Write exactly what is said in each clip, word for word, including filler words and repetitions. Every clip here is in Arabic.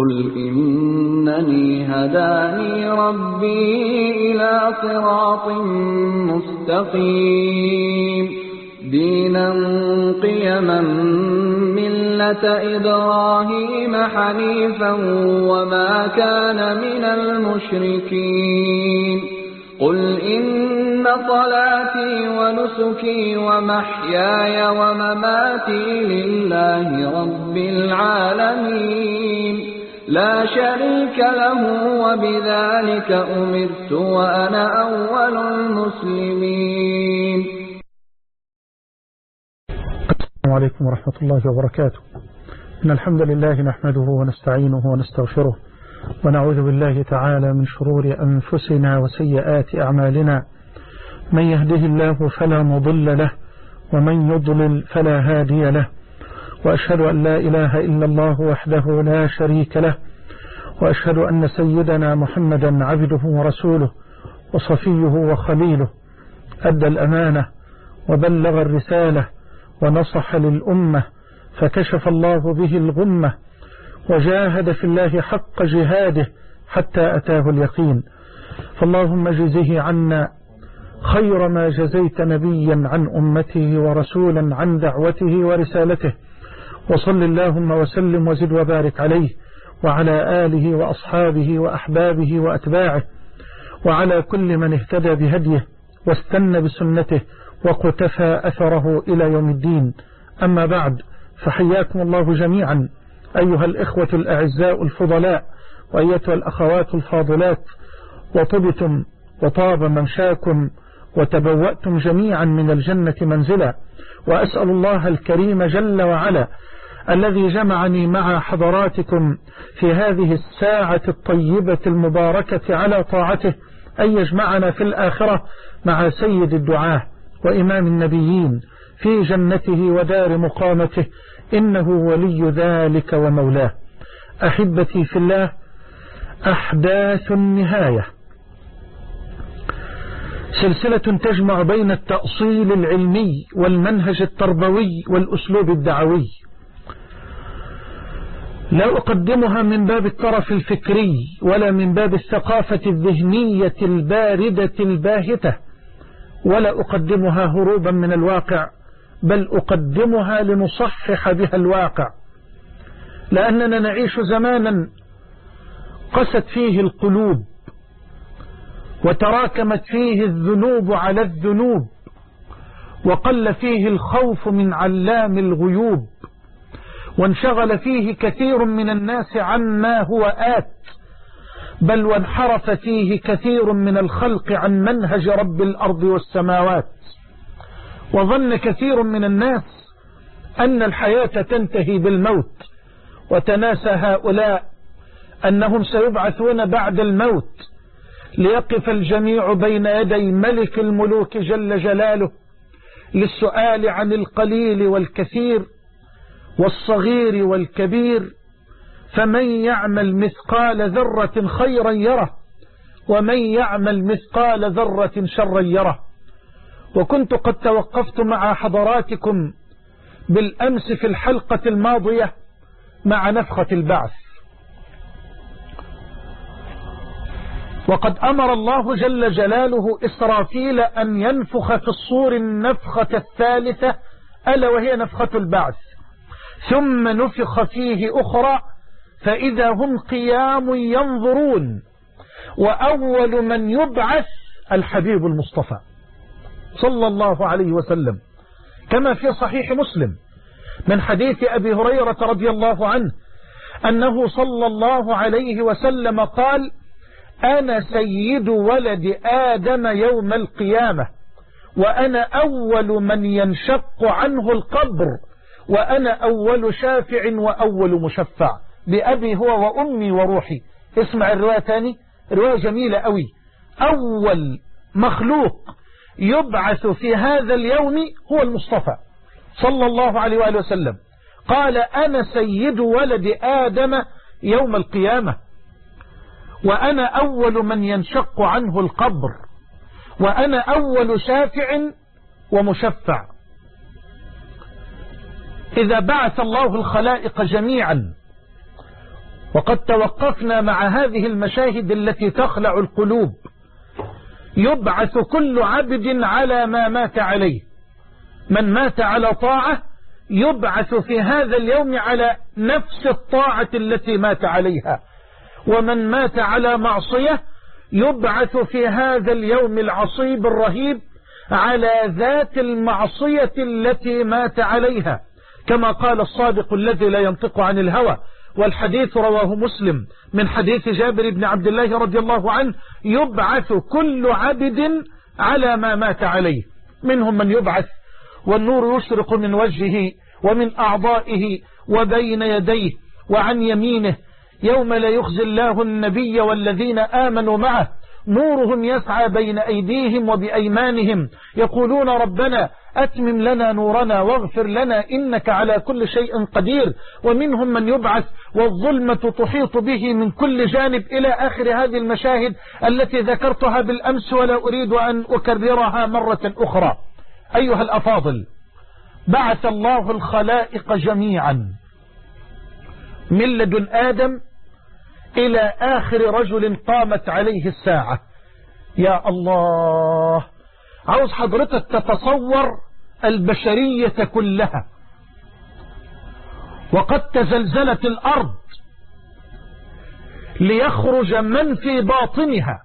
قل إنني هداني ربي إلى صراط مستقيم دينا قيما ملة إبراهيم حنيفا وما كان من المشركين قل إن صلاتي ونسكي ومحياي ومماتي لله رب العالمين لا شريك له وبذلك أمرت وأنا أول المسلمين. السلام عليكم ورحمة الله وبركاته. إن الحمد لله نحمده ونستعينه ونستغفره ونعوذ بالله تعالى من شرور أنفسنا وسيئات أعمالنا من يهده الله فلا مضل له ومن يضلل فلا هادي له وأشهد أن لا إله إلا الله وحده لا شريك له وأشهد أن سيدنا محمدا عبده ورسوله وصفيه وخليله أدى الأمانة وبلغ الرسالة ونصح للأمة فكشف الله به الغمة وجاهد في الله حق جهاده حتى أتاه اليقين فاللهم جزه عنا خير ما جزيت نبيا عن أمته ورسولا عن دعوته ورسالته وصل اللهم وسلم وزد وبارك عليه وعلى آله وأصحابه وأحبابه وأتباعه وعلى كل من اهتدى بهديه واستنى بسنته وقتفى أثره إلى يوم الدين. أما بعد فحياكم الله جميعا أيها الإخوة الأعزاء الفضلاء وأيتها الأخوات الفاضلات وطبتم وطاب ممشاكم وتبوأتم جميعا من الجنة منزلا وأسأل الله الكريم جل وعلا الذي جمعني مع حضراتكم في هذه الساعة الطيبة المباركة على طاعته أن يجمعنا في الآخرة مع سيد الدعاة وإمام النبيين في جنته ودار مقامته إنه ولي ذلك ومولاه. أحبتي في الله، أحداث النهاية سلسلة تجمع بين التأصيل العلمي والمنهج التربوي والأسلوب الدعوي. لا أقدمها من باب الطرف الفكري ولا من باب الثقافة الذهنية الباردة الباهتة، ولا أقدمها هروبا من الواقع، بل أقدمها لنصحح بها الواقع، لأننا نعيش زمانا قست فيه القلوب وتراكمت فيه الذنوب على الذنوب وقل فيه الخوف من علام الغيوب وانشغل فيه كثير من الناس عما هو آت، بل وانحرف فيه كثير من الخلق عن منهج رب الأرض والسماوات، وظن كثير من الناس أن الحياة تنتهي بالموت، وتناسى هؤلاء أنهم سيبعثون بعد الموت ليقف الجميع بين يدي ملك الملوك جل جلاله للسؤال عن القليل والكثير والصغير والكبير، فمن يعمل مثقال ذرة خيرا يره ومن يعمل مثقال ذرة شرا يره. وكنت قد توقفت مع حضراتكم بالأمس في الحلقة الماضية مع نفخة البعث، وقد أمر الله جل جلاله إسرافيل أن ينفخ في الصور النفخة الثالثة ألا وهي نفخة البعث، ثم نفخ فيه أخرى فإذا هم قيام ينظرون، وأول من يبعث الحبيب المصطفى صلى الله عليه وسلم، كما في صحيح مسلم من حديث أبي هريرة رضي الله عنه أنه صلى الله عليه وسلم قال: أنا سيد ولد آدم يوم القيامة، وأنا أول من ينشق عنه القبر، وأنا أول شافع وأول مشفع، بأبي هو وأمي وروحي. اسمع الرواية تاني، رواية جميلة قوي. أول مخلوق يبعث في هذا اليوم هو المصطفى صلى الله عليه وآله وسلم. قال: أنا سيد ولد آدم يوم القيامة، وأنا أول من ينشق عنه القبر، وأنا أول شافع ومشفع. إذا بعث الله الخلائق جميعا وقد توقفنا مع هذه المشاهد التي تخلع القلوب. يبعث كل عبد على ما مات عليه. من مات على طاعة يبعث في هذا اليوم على نفس الطاعة التي مات عليها، ومن مات على معصية يبعث في هذا اليوم العصيب الرهيب على ذات المعصية التي مات عليها، كما قال الصادق الذي لا ينطق عن الهوى، والحديث رواه مسلم من حديث جابر بن عبد الله رضي الله عنه: يبعث كل عبد على ما مات عليه. منهم من يبعث والنور يشرق من وجهه ومن أعضائه وبين يديه وعن يمينه، يوم لا يخزي الله النبي والذين آمنوا معه نورهم يسعى بين أيديهم وبأيمانهم يقولون ربنا أتمم لنا نورنا واغفر لنا إنك على كل شيء قدير. ومنهم من يبعث والظلمة تحيط به من كل جانب، إلى آخر هذه المشاهد التي ذكرتها بالأمس ولا أريد أن أكررها مرة أخرى. أيها الأفاضل، بعث الله الخلائق جميعا من لدن آدم إلى آخر رجل قامت عليه الساعة. يا الله، عاوز حضرتك تتصور البشرية كلها، وقد تزلزلت الأرض ليخرج من في باطنها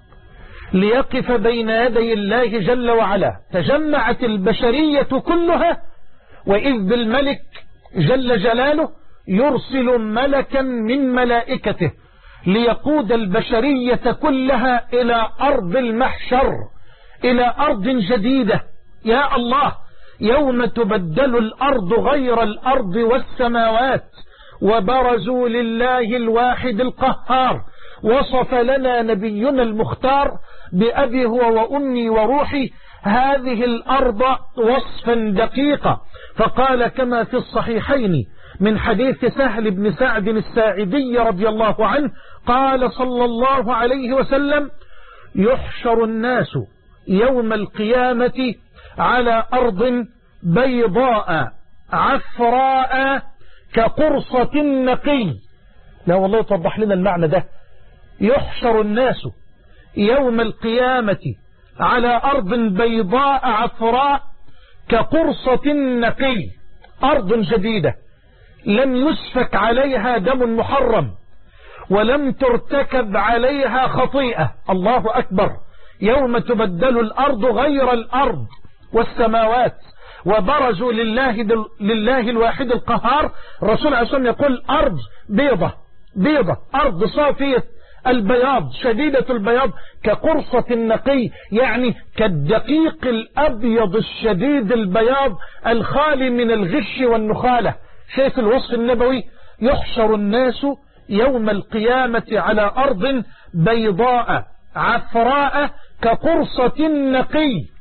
ليقف بين يدي الله جل وعلا. تجمعت البشرية كلها، وإذ بالملك جل جلاله يرسل ملكا من ملائكته ليقود البشرية كلها إلى أرض المحشر، إلى أرض جديدة. يا الله، يوم تبدل الأرض غير الأرض والسماوات وبرزوا لله الواحد القهار. وصف لنا نبينا المختار بأبي هو وأمي وروحي هذه الأرض وصفا دقيقا، فقال كما في الصحيحين من حديث سهل بن سعد الساعدي رضي الله عنه قال صلى الله عليه وسلم: يحشر الناس يوم القيامة على أرض بيضاء عفراء كقرصة النقي. لا والله توضح لنا المعنى ده. يحشر الناس يوم القيامة على أرض بيضاء عفراء كقرصة النقي، أرض جديدة لم يسفك عليها دم محرم ولم ترتكب عليها خطيئة. الله أكبر. يوم تبدل الأرض غير الأرض والسماوات وبرزوا لله, لله الواحد القهار. الرسول عليه الصلاة والسلام يقول أرض بيضة بيضة، أرض صافية البياض شديدة البياض كقرصة النقي، يعني كالدقيق الأبيض الشديد البياض الخالي من الغش والنخالة. شايف الوصف النبوي؟ يحشر الناس يوم القيامة على أرض بيضاء عفراء كقرصة النقي.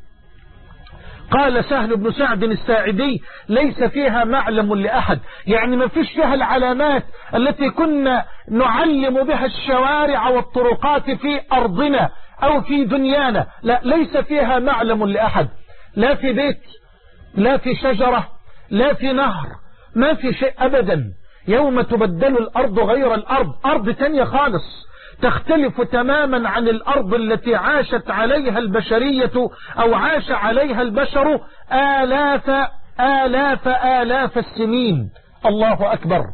قال سهل بن سعد الساعدي: ليس فيها معلم لأحد، يعني ما فيش فيها العلامات التي كنا نعلم بها الشوارع والطرقات في أرضنا أو في دنيانا. لا، ليس فيها معلم لأحد، لا في بيت لا في شجرة لا في نهر، ما في شيء أبدا. يوم تبدل الأرض غير الأرض، أرض تانية خالص تختلف تماما عن الأرض التي عاشت عليها البشرية أو عاش عليها البشر آلاف آلاف آلاف السنين. الله أكبر.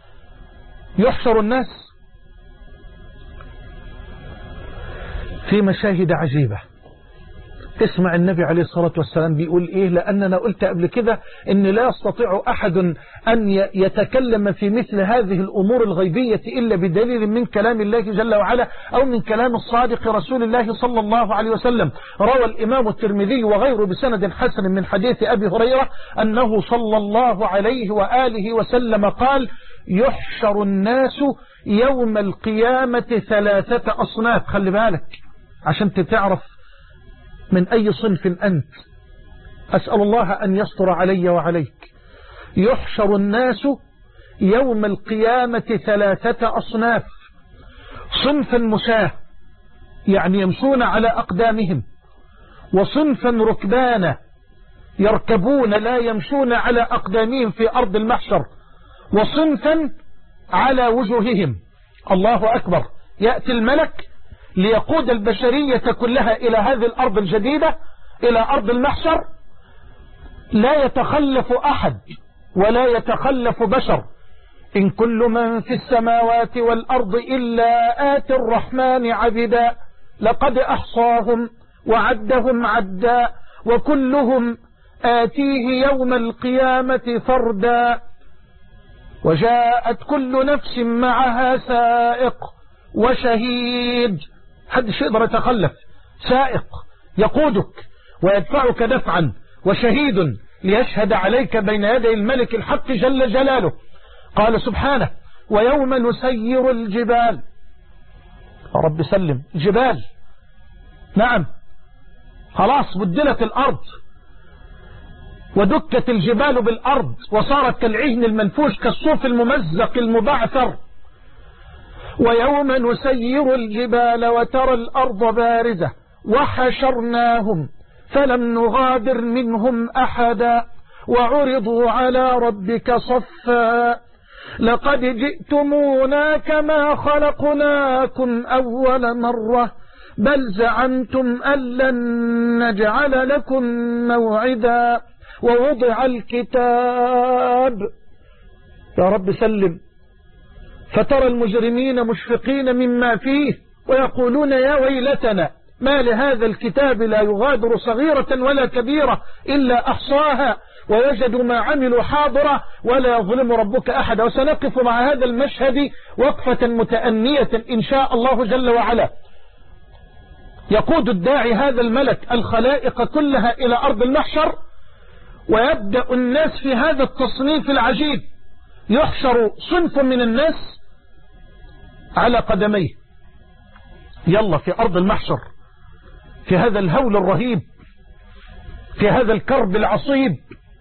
يحشر الناس في مشاهد عجيبة. اسمع النبي عليه الصلاة والسلام بيقول إيه، لأننا قلت قبل كده إن لا يستطيع أحد أن يتكلم في مثل هذه الأمور الغيبية إلا بدليل من كلام الله جل وعلا أو من كلام الصادق رسول الله صلى الله عليه وسلم. روى الإمام الترمذي وغيره بسند حسن من حديث أبي هريرة أنه صلى الله عليه وآله وسلم قال: يحشر الناس يوم القيامة ثلاثة أصناف. خلي بالك عشان تعرف من أي صنف أنت. أسأل الله أن يستر علي وعليك. يحشر الناس يوم القيامة ثلاثة أصناف: صنفا مشاه يعني يمشون على أقدامهم، وصنفا ركبانا يركبون لا يمشون على أقدامهم في أرض المحشر، وصنفا على وجوههم. الله أكبر. يأتي الملك ليقود البشرية كلها إلى هذه الأرض الجديدة، إلى أرض المحشر. لا يتخلف أحد ولا يتخلف بشر. إن كل من في السماوات والأرض إلا آتي الرحمن عبدا لقد أحصاهم وعدهم عدا وكلهم آتيه يوم القيامة فردا. وجاءت كل نفس معها سائق وشهيد. حدش يقدر يتخلف. سائق يقودك ويدفعك دفعا، وشهيد ليشهد عليك بين يدي الملك الحق جل جلاله. قال سبحانه: ويوم نسير الجبال. يا رب سلم. جبال، نعم، خلاص بدلت الأرض ودكت الجبال بالأرض وصارت كالعهن المنفوش كالصوف الممزق المبعثر. ويوم نسير الجبال وترى الأرض بارزة وحشرناهم فلم نغادر منهم أحدا وعرضوا على ربك صفا لقد جئتمونا كما خلقناكم أول مرة بل زعمتم أن لن نجعل لكم موعدا ووضع الكتاب. يا رب سلم. فترى المجرمين مشفقين مما فيه ويقولون يا ويلتنا ما لهذا الكتاب لا يغادر صغيرة ولا كبيرة إلا أحصاها ويجد ما عملوا حاضرة ولا يظلم ربك أحد. وسنقف مع هذا المشهد وقفة متأنية إن شاء الله جل وعلا. يقود الداعي هذا الملك الخلائق كلها إلى أرض المحشر، ويبدأ الناس في هذا التصنيف العجيب. يحشر صنف من الناس على قدميه، يلا في أرض المحشر، في هذا الهول الرهيب، في هذا الكرب العصيب.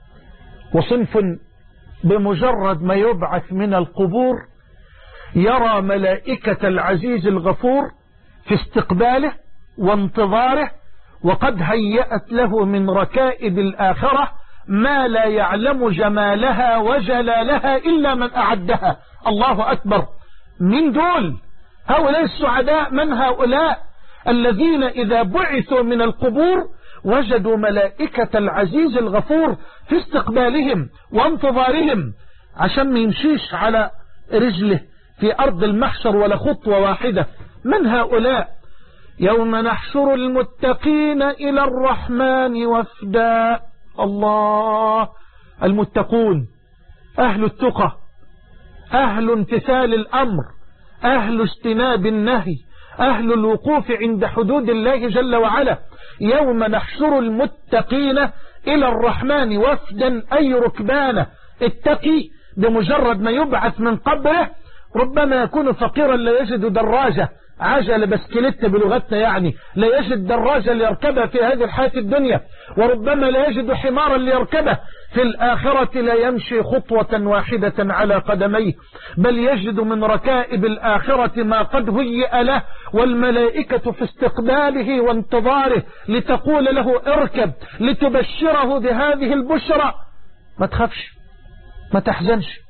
وصنف بمجرد ما يبعث من القبور يرى ملائكة العزيز الغفور في استقباله وانتظاره، وقد هيأت له من ركائب الآخرة ما لا يعلم جمالها وجلالها إلا من أعدها. الله أكبر. من دول هؤلاء السعداء؟ من هؤلاء الذين إذا بعثوا من القبور وجدوا ملائكة العزيز الغفور في استقبالهم وانتظارهم عشان ما يمشيش على رجله في أرض المحشر ولا خطوة واحدة. من هؤلاء؟ يوم نحشر المتقين إلى الرحمن وفدا. الله. المتقون أهل التقى، أهل امتثال الأمر، أهل اجتناب النهي، أهل الوقوف عند حدود الله جل وعلا. يوم نحشر المتقين إلى الرحمن وفدا أي ركبانا. التقي بمجرد ما يبعث من قبره ربما يكون فقيرا لا يجد دراجة، عجل بسكليت بلغتنا، يعني لا يجد دراجة ليركبها في هذه الحياة الدنيا، وربما لا يجد حمارا ليركبه. في الآخرة لا يمشي خطوة واحدة على قدميه، بل يجد من ركائب الآخرة ما قد هيئ له، والملائكة في استقباله وانتظاره لتقول له اركب، لتبشره بهذه البشرى. ما تخافش، ما تحزنش،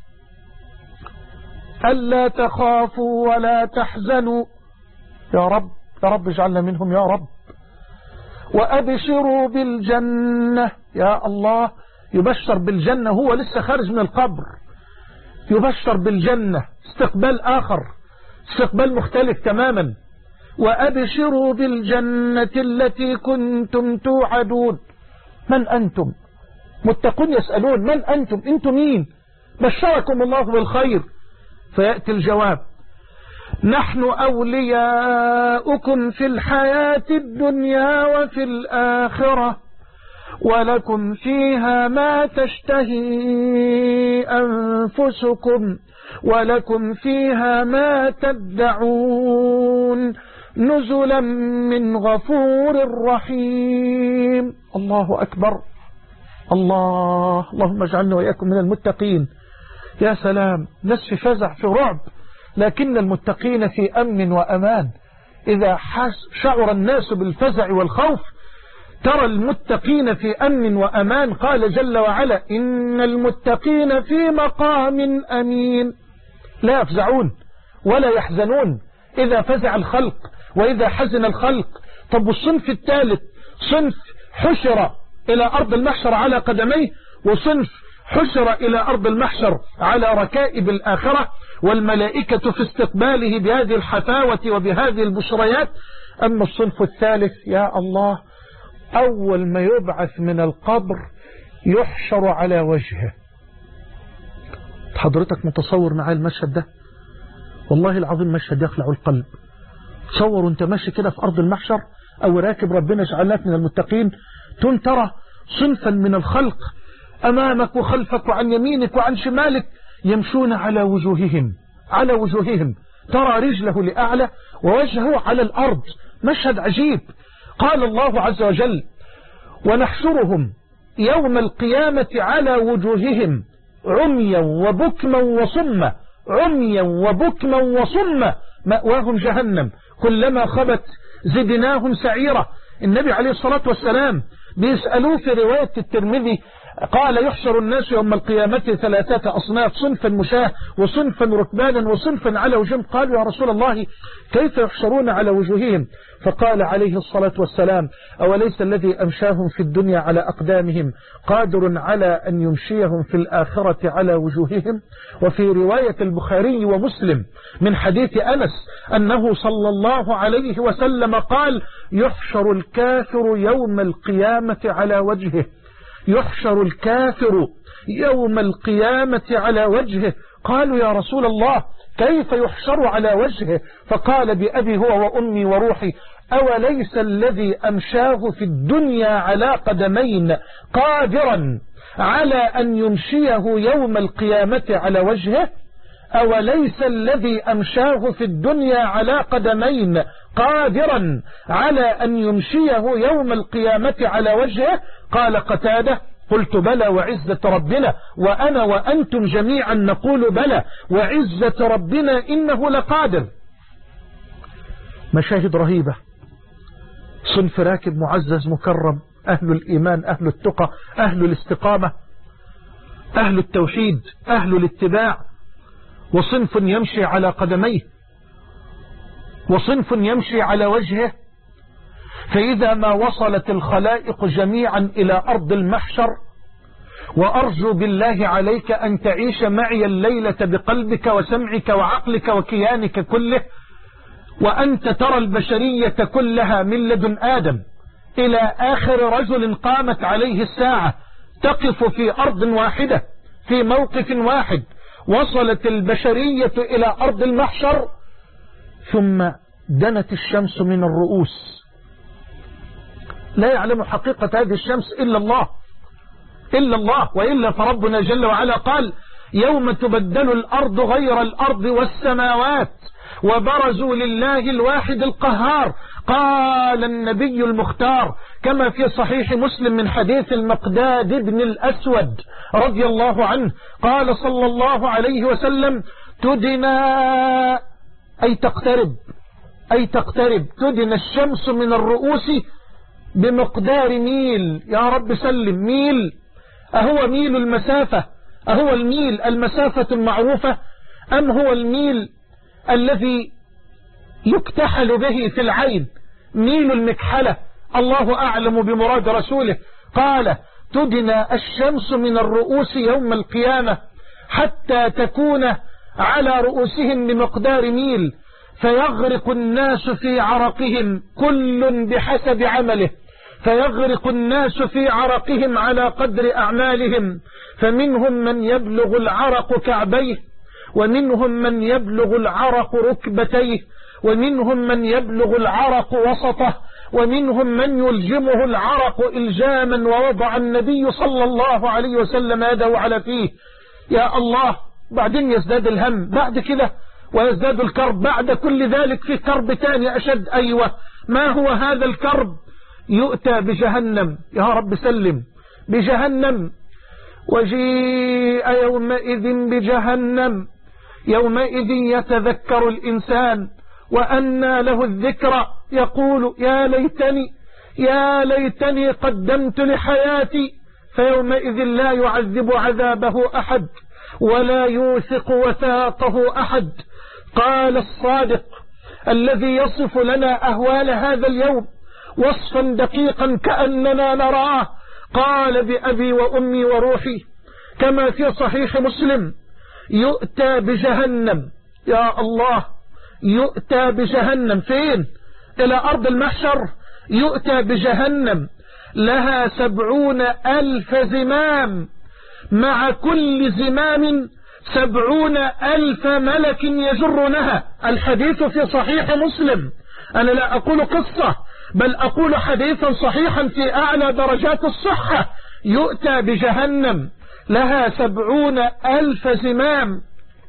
ألا تخافوا ولا تحزنوا. يا رب، يا رب اجعلنا منهم يا رب. وأبشروا بالجنة. يا الله، يبشر بالجنة هو لسه خارج من القبر، يبشر بالجنة. استقبال آخر، استقبال مختلف تماما. وأبشروا بالجنة التي كنتم توعدون. من أنتم؟ متقون يسألون من أنتم؟ أنتم مين؟ بشركم الله بالخير. فيأتي الجواب: نحن أولياؤكم في الحياة الدنيا وفي الآخرة ولكم فيها ما تشتهي أنفسكم ولكم فيها ما تدعون نزلا من غفور رحيم. الله أكبر. الله، اللهم اجعلنا وإياكم من المتقين. يا سلام، ناس في فزع، في رعب، لكن المتقين في أمن وأمان. إذا شعر الناس بالفزع والخوف ترى المتقين في أمن وأمان. قال جل وعلا: إن المتقين في مقام أمين. لا يفزعون ولا يحزنون إذا فزع الخلق وإذا حزن الخلق. طب والصنف الثالث صنف حشر إلى أرض المحشر على قدميه، وصنف حشر إلى أرض المحشر على ركائب الآخرة، والملائكة في استقباله بهذه الحفاوة وبهذه البشريات. أما الصنف الثالث يا الله، أول ما يبعث من القبر يحشر على وجهه. حضرتك متصور معايا المشهد ده؟ والله العظيم مشهد يخلع القلب. تصور انت ماشي كده في أرض المحشر أو راكب، ربنا يجعلك من المتقين، ثم ترى صنفا من الخلق أمامك وخلفك وعن يمينك وعن شمالك يمشون على وجوههم على وجوههم ترى رجله لأعلى ووجهه على الأرض. مشهد عجيب. قال الله عز وجل: ونحشرهم يوم القيامة على وجوههم عميا وبكما وصما، عميا وبكما وصما، مأواهم جهنم كلما خبت زدناهم سعيرا. النبي عليه الصلاة والسلام بيسألوه في رواية الترمذي قال: يحشر الناس يوم القيامة ثلاثة أصناف، صنفا مشاه وصنفا ركبانا وصنفا على وجوههم. قالوا: يا رسول الله كيف يحشرون على وجوههم؟ فقال عليه الصلاة والسلام: أوليس الذي أمشاهم في الدنيا على أقدامهم قادر على أن يمشيهم في الآخرة على وجوههم؟ وفي رواية البخاري ومسلم من حديث أنس أنه صلى الله عليه وسلم قال: يحشر الكافر يوم القيامة على وجهه، يحشر الكافر يوم القيامة على وجهه. قالوا: يا رسول الله كيف يحشر على وجهه؟ فقال: بأبي هو وأمي وروحي، أوليس الذي أمشاه في الدنيا على قدمين قادرا على أن يمشيه يوم القيامة على وجهه؟ أوليس الذي أمشاه في الدنيا على قدمين قادرا على أن يمشيه يوم القيامة على وجهه؟ قال قتادة: قلت بلى وعزة ربنا، وأنا وأنتم جميعا نقول بلى وعزة ربنا إنه لقادر. مشاهد رهيبة. صنف راكب معزز مكرم، أهل الإيمان، أهل التقى، أهل الاستقامة، أهل التوحيد، أهل الاتباع، وصنف يمشي على قدميه، وصنف يمشي على وجهه. فإذا ما وصلت الخلائق جميعا إلى أرض المحشر، وأرجو بالله عليك أن تعيش معي الليلة بقلبك وسمعك وعقلك وكيانك كله، وأنت ترى البشرية كلها من لدن آدم إلى آخر رجل قامت عليه الساعة تقف في أرض واحدة في موقف واحد. وصلت البشرية إلى أرض المحشر، ثم دنت الشمس من الرؤوس. لا يعلم حقيقة هذه الشمس إلا الله إلا الله وإلا فربنا جل وعلا قال: يوم تبدل الأرض غير الأرض والسماوات وبرزوا لله الواحد القهار. قال النبي المختار كما في صحيح مسلم من حديث المقداد بن الأسود رضي الله عنه قال صلى الله عليه وسلم: تدنى أي تقترب أي تقترب تدنى الشمس من الرؤوس بمقدار ميل. يا رب سلم. ميل، أهو ميل المسافة؟ أهو الميل المسافة المعروفة، أم هو الميل الذي يكتحل به في العين، ميل المكحلة؟ الله أعلم بمراد رسوله. قال: تدنى الشمس من الرؤوس يوم القيامة حتى تكون على رؤوسهم بمقدار ميل، فيغرق الناس في عرقهم كل بحسب عمله، فيغرق الناس في عرقهم على قدر أعمالهم، فمنهم من يبلغ العرق كعبيه، ومنهم من يبلغ العرق ركبتيه، ومنهم من يبلغ العرق وسطه، ومنهم من يلجمه العرق إلجاما، ووضع النبي صلى الله عليه وسلم يده على فيه. يا الله. بعدين يزداد الهم بعد كده، ويزداد الكرب بعد كل ذلك في كرب تاني أشد. أيوة، ما هو هذا الكرب؟ يؤتى بجهنم. يا رب سلم. بجهنم. وجيء يومئذ بجهنم، يومئذ يتذكر الإنسان وأنى له الذكرى، يقول: يا ليتني يا ليتني قدمت لحياتي، فيومئذ لا يعذب عذابه أحد، ولا يوثق وثاقه أحد. قال الصادق الذي يصف لنا أهوال هذا اليوم وصفا دقيقا كأننا نراه، قال بأبي وأمي وروحي كما في صحيح مسلم: يؤتى بجهنم، يا الله، يؤتى بجهنم فين؟ إلى أرض المحشر. يؤتى بجهنم لها سبعون ألف زمام، مع كل زمام سبعون ألف ملك يجرونها. الحديث في صحيح مسلم، أنا لا أقول قصة بل أقول حديثا صحيحا في أعلى درجات الصحة. يؤتى بجهنم لها سبعون ألف زمام،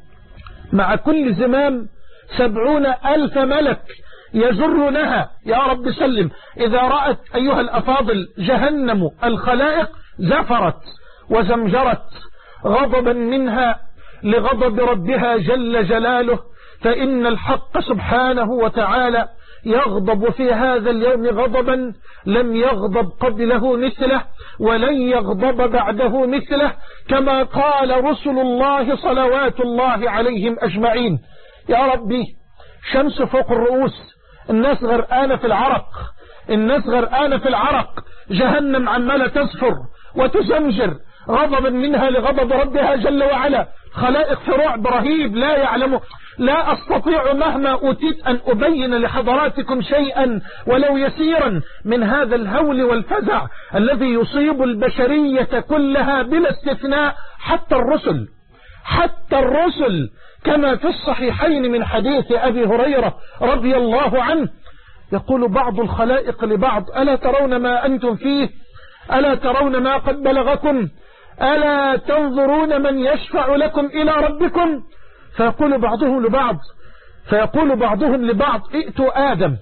مع كل زمام سبعون ألف ملك يجرونها. يا رب سلم. إذا رأت أيها الأفاضل جهنم الخلائق زفرت وزمجرت غضبا منها لغضب ربها جل جلاله، فإن الحق سبحانه وتعالى يغضب في هذا اليوم غضبا لم يغضب قبله مثله ولن يغضب بعده مثله، كما قال رسل الله صلوات الله عليهم أجمعين. يا ربي، شمس فوق الرؤوس، الناس غرقانة في العرق، الناس غرقانة في العرق، جهنم عمالة تزفر وتزمجر غضبا منها لغضب ربها جل وعلا، خلائق في رعب رهيب لا يعلمه. لا أستطيع مهما أوتيت أن أبين لحضراتكم شيئا ولو يسيرا من هذا الهول والفزع الذي يصيب البشرية كلها بلا استثناء، حتى الرسل، حتى الرسل، كما في الصحيحين من حديث أبي هريرة رضي الله عنه، يقول بعض الخلائق لبعض: ألا ترون ما أنتم فيه؟ ألا ترون ما قد بلغكم؟ ألا تنظرون من يشفع لكم إلى ربكم؟ فيقول بعضهم لبعض فيقول بعضهم لبعض: ائتوا آدم،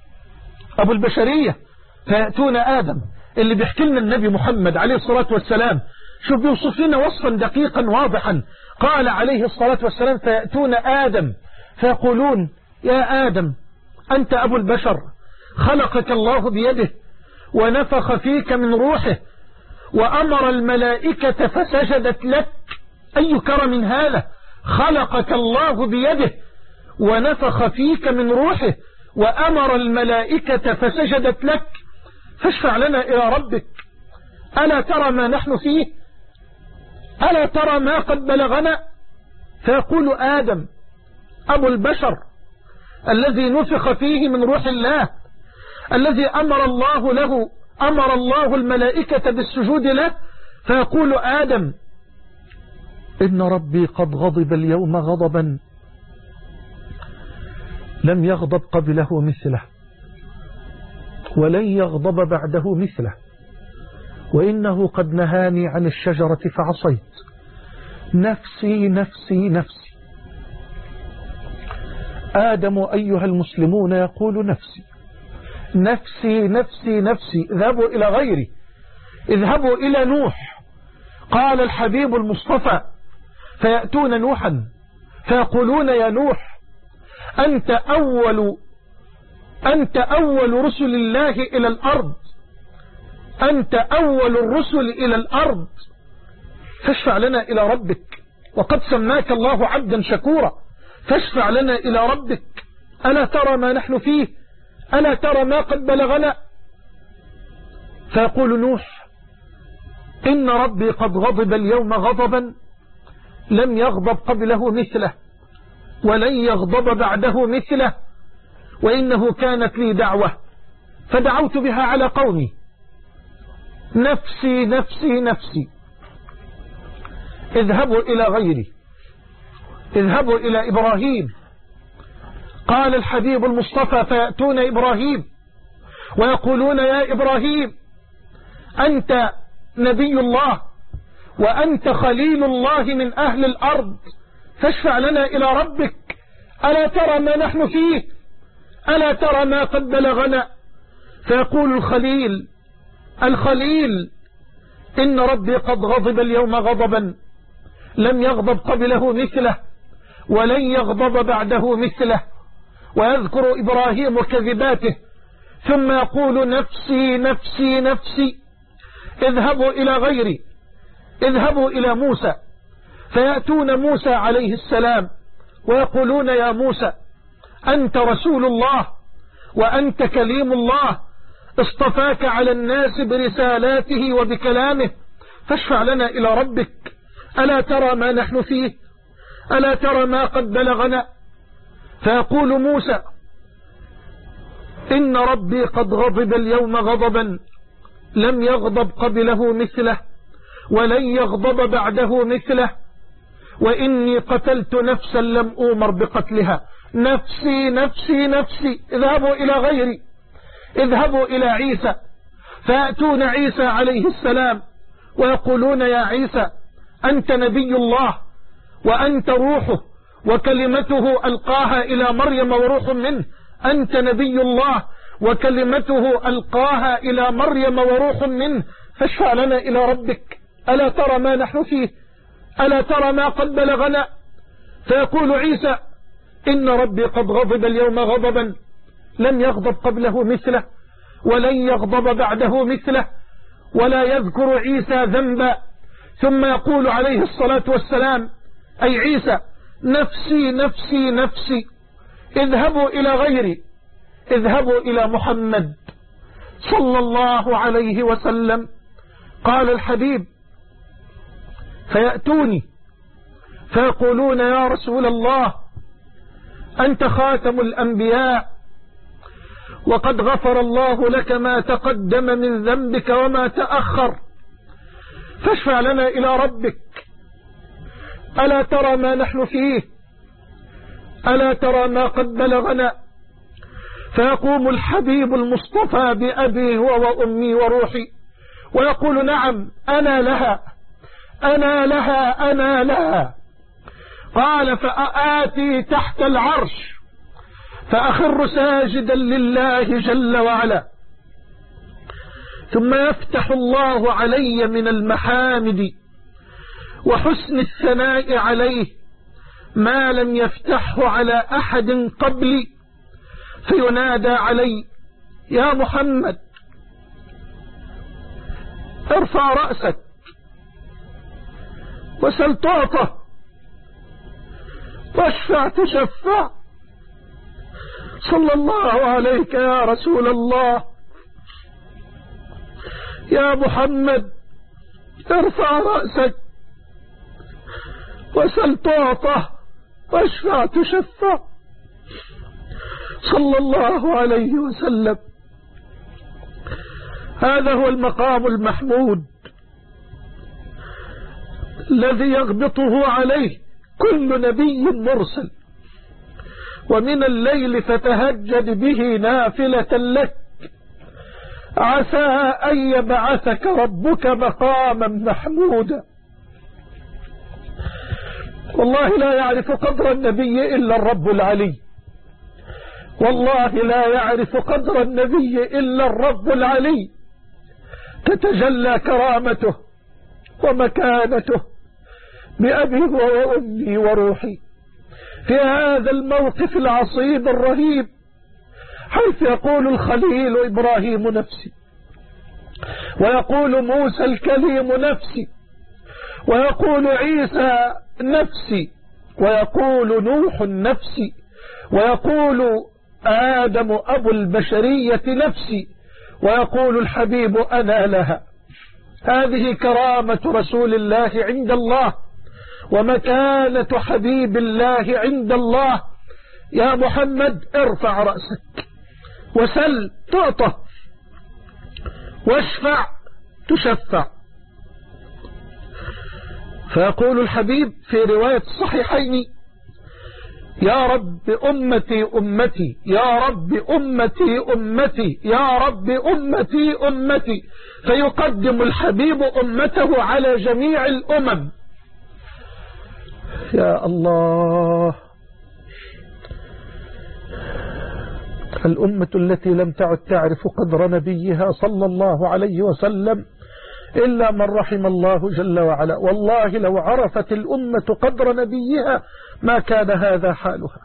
أبو البشرية، فيأتون آدم اللي بيحكي لنا النبي محمد عليه الصلاة والسلام. شوف بيوصف لنا وصفا دقيقا واضحا. قال عليه الصلاة والسلام: فيأتون آدم فيقولون: يا آدم، أنت أبو البشر، خلقك الله بيده ونفخ فيك من روحه وأمر الملائكة فسجدت لك. أي كرم هذا؟ خلقك الله بيده ونفخ فيك من روحه وأمر الملائكة فسجدت لك، فاشفع لنا إلى ربك. ألا ترى ما نحن فيه؟ ألا ترى ما قد بلغنا؟ فيقول آدم أبو البشر الذي نفخ فيه من روح الله، الذي أمر الله له أمر الله الملائكة بالسجود له، فيقول آدم: إن ربي قد غضب اليوم غضبا لم يغضب قبله مثله ولن يغضب بعده مثله، وإنه قد نهاني عن الشجرة فعصيت، نفسي نفسي نفسي. آدم أيها المسلمون يقول: نفسي نفسي نفسي نفسي. اذهبوا إلى غيري، اذهبوا إلى نوح. قال الحبيب المصطفى: فيأتون نوحا فيقولون: يا نوح، أنت أول أنت أول رسل الله إلى الأرض، أنت أول الرسل إلى الأرض، فاشفع لنا إلى ربك، وقد سماك الله عبدا شكورا، فاشفع لنا إلى ربك. ألا ترى ما نحن فيه؟ ألا ترى ما قد بلغنا؟ فيقول نوح: إن ربي قد غضب اليوم غضبا لم يغضب قبله مثله ولن يغضب بعده مثله، وإنه كانت لي دعوة فدعوت بها على قومي، نفسي نفسي نفسي. اذهبوا إلى غيري، اذهبوا إلى إبراهيم. قال الحبيب المصطفى: فيأتون إبراهيم ويقولون: يا إبراهيم، أنت نبي الله وأنت خليل الله من أهل الأرض، فاشفع لنا إلى ربك. ألا ترى ما نحن فيه؟ ألا ترى ما قد بلغنا؟ فيقول الخليل الخليل: إن ربي قد غضب اليوم غضبا لم يغضب قبله مثله ولن يغضب بعده مثله. ويذكر إبراهيم كذباته ثم يقول: نفسي نفسي نفسي. اذهبوا إلى غيري، اذهبوا إلى موسى فيأتون موسى عليه السلام ويقولون يا موسى أنت رسول الله وأنت كليم الله، اصطفاك على الناس برسالاته وبكلامه، فاشفع لنا إلى ربك، ألا ترى ما نحن فيه، ألا ترى ما قد بلغنا؟ فيقول موسى إن ربي قد غضب اليوم غضبا لم يغضب قبله مثله ولن يغضب بعده مثله، وإني قتلت نفسا لم أؤمر بقتلها، نفسي نفسي نفسي، اذهبوا إلى غيري، اذهبوا إلى عيسى. فيأتون عيسى عليه السلام ويقولون يا عيسى أنت نبي الله وأنت روحه وكلمته ألقاها إلى مريم وروح منه، أنت نبي الله وكلمته ألقاها إلى مريم وروح منه، فاشفع لنا إلى ربك، ألا ترى ما نحن فيه، ألا ترى ما قد بلغنا؟ فيقول عيسى إن ربي قد غضب اليوم غضبا لم يغضب قبله مثله ولن يغضب بعده مثله، ولا يذكر عيسى ذنبا. ثم يقول عليه الصلاة والسلام أي عيسى نفسي نفسي نفسي، اذهبوا إلى غيري، اذهبوا إلى محمد صلى الله عليه وسلم. قال الحبيب فيأتوني فيقولون يا رسول الله أنت خاتم الأنبياء وقد غفر الله لك ما تقدم من ذنبك وما تأخر، فاشفع لنا إلى ربك، ألا ترى ما نحن فيه، ألا ترى ما قد بلغنا؟ فيقوم الحبيب المصطفى بأبي هو وأمي وروحي ويقول نعم أنا لها أنا لها أنا لها. قال فآتي تحت العرش فأخر ساجدا لله جل وعلا، ثم يفتح الله علي من المحامد وحسن الثناء عليه ما لم يفتحه على أحد قبلي، فينادى علي يا محمد ارفع رأسك وسل تعطى واشفع تشفع، صلى الله عليك يا رسول الله، يا محمد ارفع رأسك وسل تعطى واشفع تشفع، صلى الله عليه وسلم. هذا هو المقام المحمود الذي يغبطه عليه كل نبي مرسل، ومن الليل فتهجد به نافلة لك عسى أن يبعثك ربك مقاما محمودا. والله لا يعرف قدر النبي إلا الرب العلي، والله لا يعرف قدر النبي إلا الرب العلي، تتجلى كرامته ومكانته بأبي وأمي وروحي في هذا الموقف العصيب الرهيب، حيث يقول الخليل إبراهيم نفسي، ويقول موسى الكليم نفسي، ويقول عيسى نفسي، ويقول نوح نفسي، ويقول آدم أبو البشرية نفسي، ويقول الحبيب أنا لها. هذه كرامة رسول الله عند الله ومكانة حبيب الله عند الله. يا محمد ارفع رأسك وسل تعطى واشفع تشفع. فيقول الحبيب في رواية الصحيحين يا رب أمتي أمتي يا رب أمتي أمتي يا رب أمتي أمتي، فيقدم الحبيب أمته على جميع الأمم. يا الله، الأمة التي لم تعد تعرف قدر نبيها صلى الله عليه وسلم إلا من رحم الله جل وعلا. والله لو عرفت الأمة قدر نبيها ما كان هذا حالها.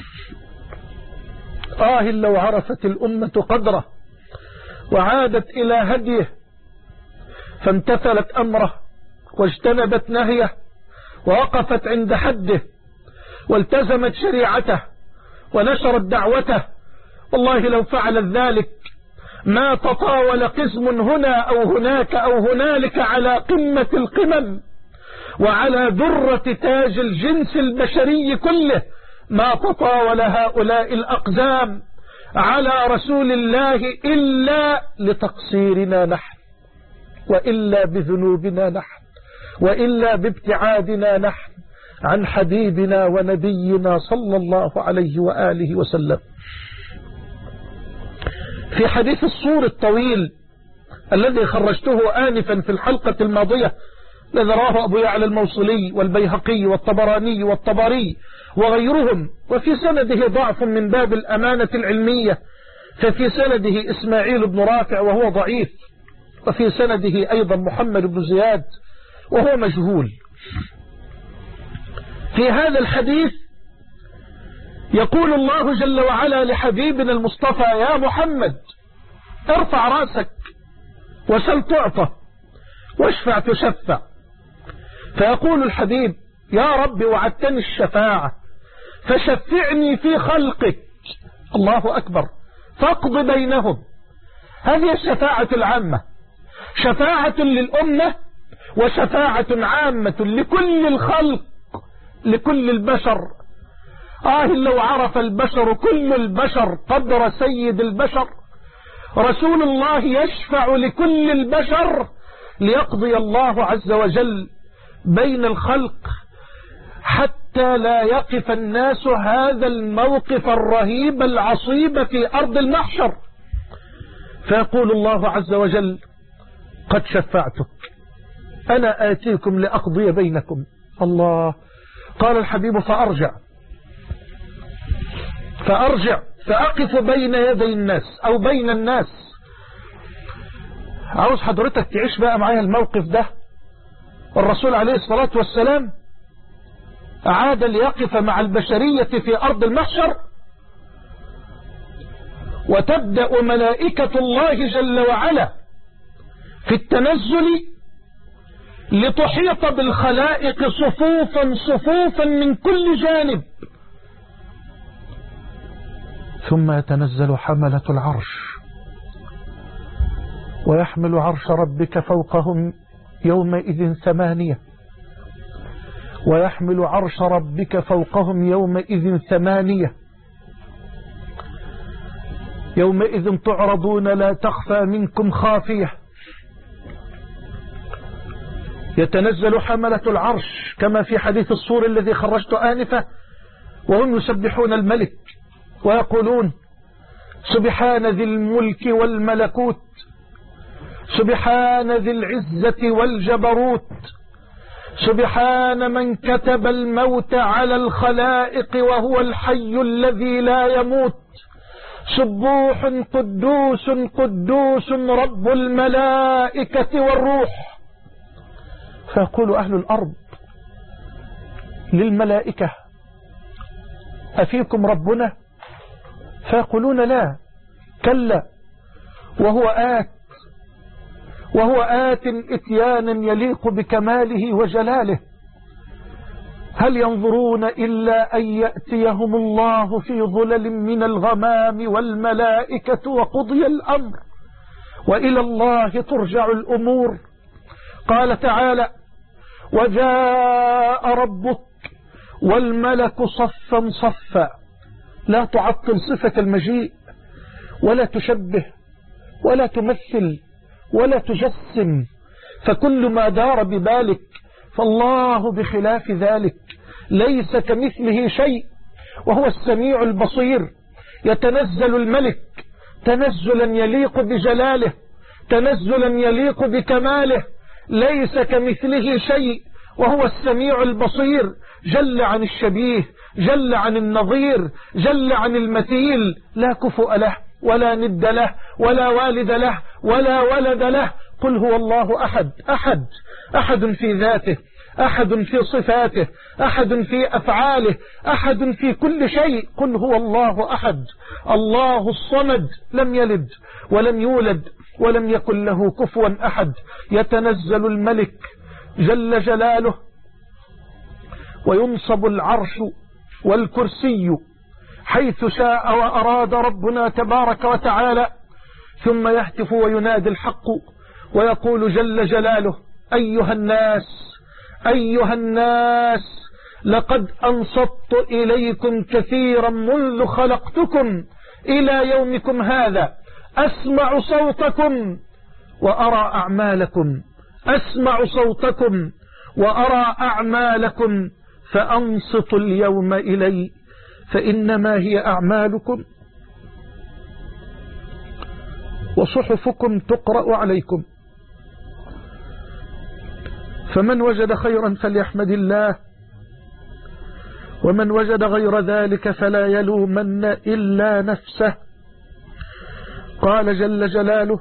آه لو عرفت الأمة قدره وعادت إلى هديه فامتثلت أمره واجتنبت نهيه ووقفت عند حده والتزمت شريعته ونشرت دعوته، والله لو فعلت ذلك ما تطاول قسم هنا أو هناك أو هنالك على قمة القمم وعلى ذرة تاج الجنس البشري كله، ما تطاول هؤلاء الأقزام على رسول الله إلا لتقصيرنا نحن، وإلا بذنوبنا نحن، وإلا بابتعادنا نحن عن حبيبنا ونبينا صلى الله عليه وآله وسلم. في حديث الصور الطويل الذي خرجته آنفا في الحلقة الماضية الذي رواه أبو يعلى الموصلي والبيهقي والطبراني والطبري وغيرهم، وفي سنده ضعف من باب الأمانة العلمية، ففي سنده إسماعيل بن رافع وهو ضعيف، وفي سنده أيضا محمد بن زياد وهو مجهول. في هذا الحديث يقول الله جل وعلا لحبيبنا المصطفى: يا محمد ارفع رأسك وسل تعطى واشفع تشفع. فيقول الحبيب: يا رب وعدتني الشفاعة فشفعني في خلقك، الله أكبر، فاقض بينهم. هذه الشفاعة العامة، شفاعة للأمة وشفاعة عامة لكل الخلق، لكل البشر. آه لو عرف البشر كل البشر قدر سيد البشر، رسول الله يشفع لكل البشر ليقضي الله عز وجل بين الخلق حتى لا يقف الناس هذا الموقف الرهيب العصيب في أرض المحشر. فيقول الله عز وجل: قد شفعتك، أنا آتيكم لأقضي بينكم. الله. قال الحبيب: فأرجع فأرجع فأقف بين يدي الناس أو بين الناس. عاوز حضرتك تعيش بقى معايا الموقف ده. والرسول عليه الصلاة والسلام عاد ليقف مع البشرية في أرض المحشر، وتبدأ ملائكة الله جل وعلا في التنزل لتحيط بالخلائق صفوفا صفوفا من كل جانب، ثم يتنزل حملة العرش ويحمل عرش ربك فوقهم يومئذ ثمانية، ويحمل عرش ربك فوقهم يومئذ ثمانية، يومئذ تعرضون لا تخفى منكم خافية. يتنزل حملة العرش كما في حديث الصور الذي خرجت آنفة، وهم يسبحون الملك ويقولون: سبحان ذي الملك والملكوت، سبحان ذي العزة والجبروت، سبحان من كتب الموت على الخلائق وهو الحي الذي لا يموت، سبوح قدوس قدوس رب الملائكة والروح. فيقول أهل الأرض للملائكة: أفيكم ربنا؟ فيقولون: لا، كلا، وهو آت وهو آت إتيانا يليق بكماله وجلاله، هل ينظرون إلا أن يأتيهم الله في ظلل من الغمام والملائكة وقضي الأمر وإلى الله ترجع الأمور. قال تعالى: وجاء ربك والملك صفا صفا. لا تعطل صفة المجيء، ولا تشبه، ولا تمثل، ولا تجسم، فكل ما دار ببالك فالله بخلاف ذلك، ليس كمثله شيء وهو السميع البصير. يتنزل الملك تنزلا يليق بجلاله، تنزلا يليق بكماله، ليس كمثله شيء وهو السميع البصير، جل عن الشبيه، جل عن النظير، جل عن المثيل، لا كفؤ له ولا ند له ولا والد له ولا ولد له. قل هو الله أحد، أحد أحد في ذاته، أحد في صفاته، أحد في أفعاله، أحد في كل شيء. قل هو الله أحد، الله الصمد، لم يلد ولم يولد ولم يكن له كفوا أحد. يتنزل الملك جل جلاله وينصب العرش والكرسي حيث شاء وأراد ربنا تبارك وتعالى، ثم يهتف وينادي الحق ويقول جل جلاله: أيها الناس أيها الناس لقد أنصت إليكم كثيرا منذ خلقتكم إلى يومكم هذا، أسمع صوتكم وأرى أعمالكم، أسمع صوتكم وأرى أعمالكم، فأنصتوا اليوم إلي فإنما هي أعمالكم وصحفكم تقرأ عليكم. فمن وجد خيرا فليحمد الله، ومن وجد غير ذلك فلا يلومن إلا نفسه. قال جل جلاله: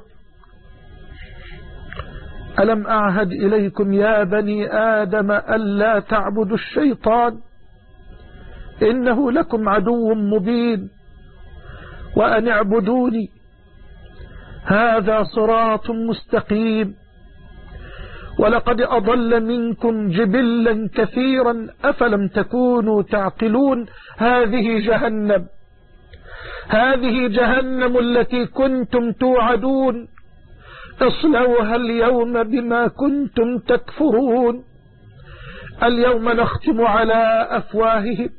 ألم أعهد إليكم يا بني آدم ألا تعبدوا الشيطان إنه لكم عدو مبين وأن اعبدوني هذا صراط مستقيم. ولقد أضل منكم جبلا كثيرا أفلم تكونوا تعقلون. هذه جهنم هذه جهنم التي كنتم توعدون، اصلوها اليوم بما كنتم تكفرون. اليوم نختم على أفواههم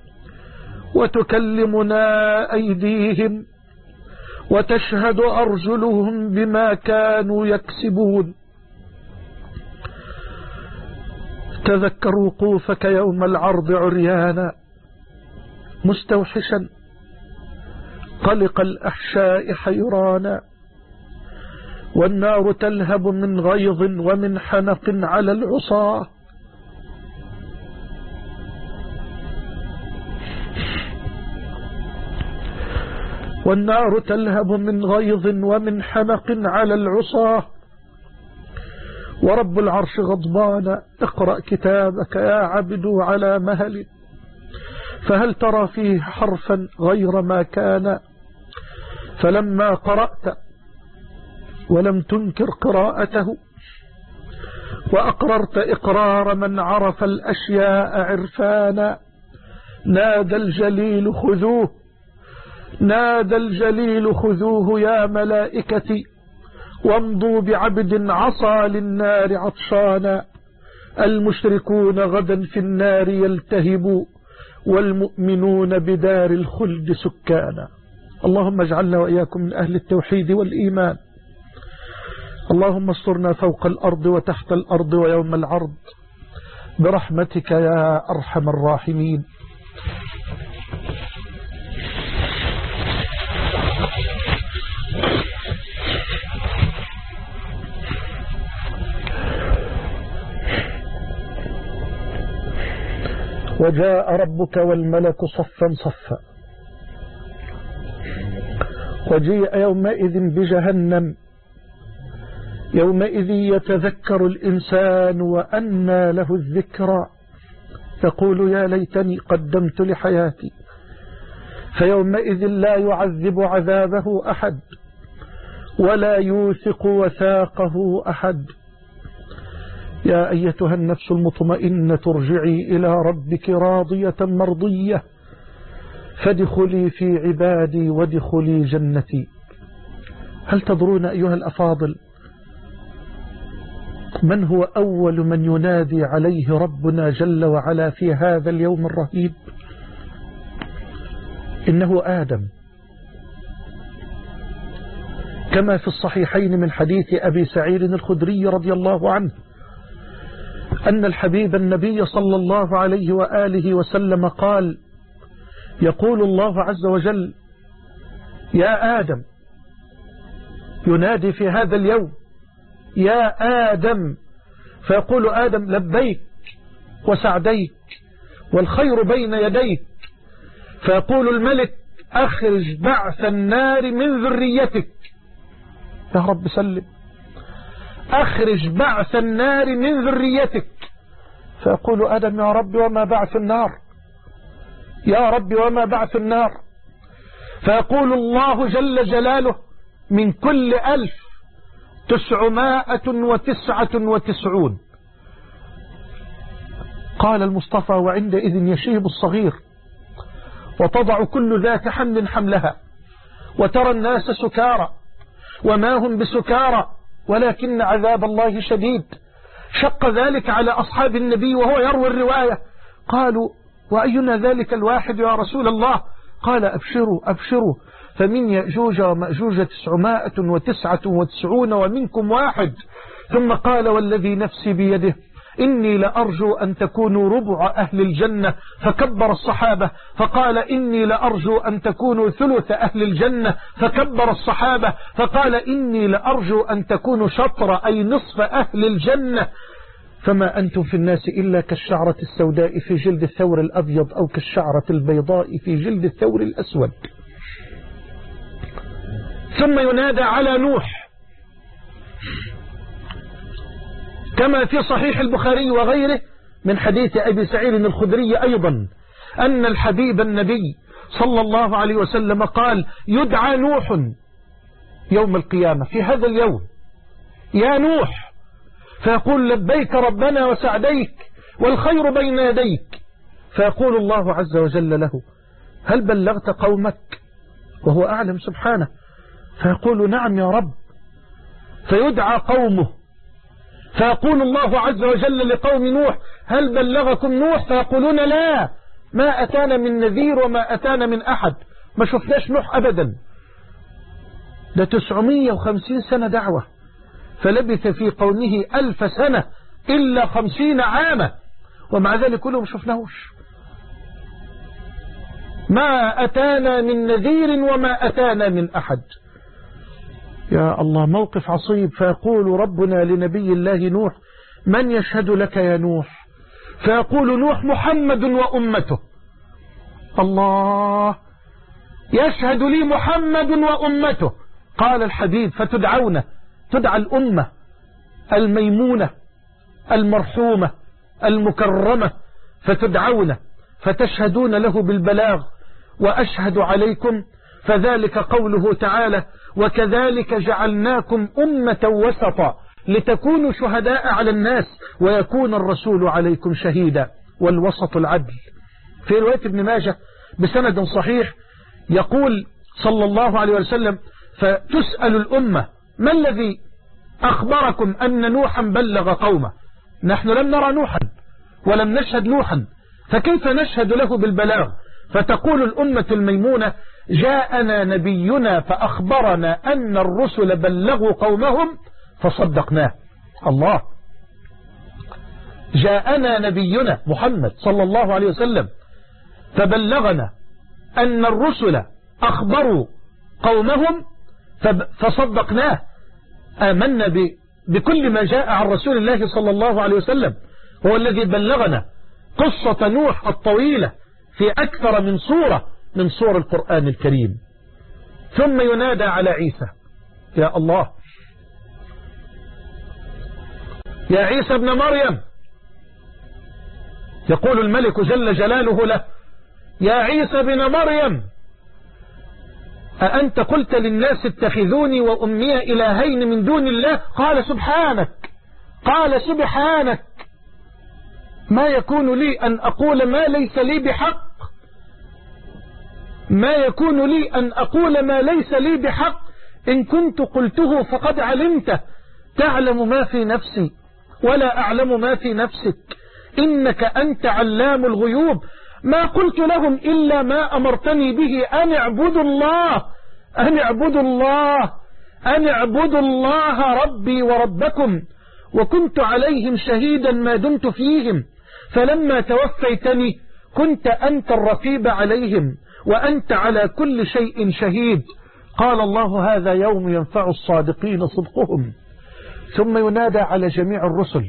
وتكلمنا أيديهم وتشهد أرجلهم بما كانوا يكسبون. تذكر وقوفك يوم العرض عريانا مستوحشا قلق الأحشاء حيرانا، والنار تلهب من غيظ ومن حنق على العصاة. والنار تلهب من غيظ ومن حنق على العصاة، ورب العرش غضبان. اقرأ كتابك يا عبد على مهل، فهل ترى فيه حرفا غير ما كان؟ فلما قرأت ولم تنكر قراءته وأقررت إقرار من عرف الأشياء عرفانا، نادى الجليل خذوه نادى الجليل خذوه يا ملائكتي وامضوا بعبد عصى للنار عطشانا. المشركون غدا في النار يلتهبوا والمؤمنون بدار الخلد سكانا. اللهم اجعلنا وإياكم من أهل التوحيد والإيمان. اللهم استرنا فوق الأرض وتحت الأرض ويوم العرض برحمتك يا أرحم الراحمين. وجاء ربك والملك صفا صفا، وجيء يومئذ بجهنم، يومئذ يتذكر الإنسان وأنى له الذكرى، يقول يا ليتني قدمت لحياتي. فيومئذ لا يعذب عذابه أحد ولا يوثق وثاقه أحد. يا أيتها النفس المطمئنة ارجعي إلى ربك راضية مرضية فادخلي في عبادي وادخلي جنتي. هل تدرون أيها الأفاضل من هو أول من ينادي عليه ربنا جل وعلا في هذا اليوم الرهيب؟ إنه آدم، كما في الصحيحين من حديث أبي سعيد الخدري رضي الله عنه أن الحبيب النبي صلى الله عليه وآله وسلم قال: يقول الله عز وجل: يا آدم، ينادي في هذا اليوم: يا آدم، فيقول آدم: لبيك وسعديك والخير بين يديك. فيقول الملك: أخرج بعث النار من ذريتك. يا رب سلم. أخرج بعث النار من ذريتك. فيقول آدم: يا رب وما بعث النار؟ يا رب وما بعث النار؟ فيقول الله جل جلاله: من كل ألف تسعمائة وتسعة وتسعون. قال المصطفى وعندئذ يشيب الصغير وتضع كل ذات حمل حملها وترى الناس سكارى وما هم بسكارى ولكن عذاب الله شديد. شق ذلك على أصحاب النبي وهو يروي الرواية. قالوا وأينا ذلك الواحد يا رسول الله؟ قال أبشروا أبشروا فمن يأجوج ومأجوج تسعمائة وتسعة وتسعون ومنكم واحد. ثم قال والذي نفسي بيده إني لأرجو أن تكونوا ربع أهل الجنة. فكبر الصحابة فقال إني لأرجو أن تكونوا ثلث أهل الجنة. فكبر الصحابة فقال إني لأرجو أن تكونوا شطر أي نصف أهل الجنة. فما أنتم في الناس إلا كالشعرة السوداء في جلد الثور الأبيض أو كالشعرة البيضاء في جلد الثور الأسود. ثم ينادى على نوح كما في صحيح البخاري وغيره من حديث أبي سعيد الخدري أيضا أن الحبيب النبي صلى الله عليه وسلم قال يدعى نوح يوم القيامة في هذا اليوم يا نوح فيقول لبيك ربنا وسعديك والخير بين يديك. فيقول الله عز وجل له هل بلغت قومك؟ وهو أعلم سبحانه. فيقول نعم يا رب. فيدعى قومه فيقول الله عز وجل لقوم نوح هل بلغكم نوح؟ فيقولون لا ما أتانا من نذير وما أتانا من أحد، ما شفناش نوح أبدا. ده تسعمائة وخمسين سنة دعوة فلبث في قومه ألف سنة إلا خمسين عاما ومع ذلك كله ما شفناهوش. ما أتانا من نذير وما أتانا من أحد. يا الله موقف عصيب. فيقول ربنا لنبي الله نوح من يشهد لك يا نوح؟ فيقول نوح محمد وأمته. الله يشهد لي محمد وأمته. قال الحبيب فتدعون تدعى الأمة الميمونة المرحومة المكرمة فتدعون فتشهدون له بالبلاغ وأشهد عليكم. فذلك قوله تعالى وكذلك جعلناكم أمة وسطا لتكونوا شهداء على الناس ويكون الرسول عليكم شهيدا. والوسط العدل. في رواية ابن ماجه بسند صحيح يقول صلى الله عليه وسلم فتسأل الأمة ما الذي أخبركم أن نوحا بلغ قومه؟ نحن لم نرى نوحا ولم نشهد نوحا فكيف نشهد له بالبلاغ؟ فتقول الأمة الميمونة جاءنا نبينا فأخبرنا أن الرسل بلغوا قومهم فصدقناه. الله جاءنا نبينا محمد صلى الله عليه وسلم فبلغنا أن الرسل أخبروا قومهم فصدقناه. آمنا بكل ما جاء عن رسول الله صلى الله عليه وسلم هو الذي بلغنا قصة نوح الطويلة في أكثر من صورة من صور القرآن الكريم. ثم ينادى على عيسى يا الله يا عيسى ابن مريم. يقول الملك جل جلاله له يا عيسى ابن مريم أأنت قلت للناس اتخذوني وأمي إلهين من دون الله؟ قال سبحانك قال سبحانك ما يكون لي أن أقول ما ليس لي بحق ما يكون لي أن أقول ما ليس لي بحق إن كنت قلته فقد علمته تعلم ما في نفسي ولا أعلم ما في نفسك إنك أنت علام الغيوب. ما قلت لهم إلا ما أمرتني به أن اعبدوا الله أن اعبدوا الله أن اعبدوا الله ربي وربكم وكنت عليهم شهيدا ما دمت فيهم فلما توفيتني كنت أنت الرقيب عليهم وأنت على كل شيء شهيد. قال الله هذا يوم ينفع الصادقين صدقهم. ثم ينادى على جميع الرسل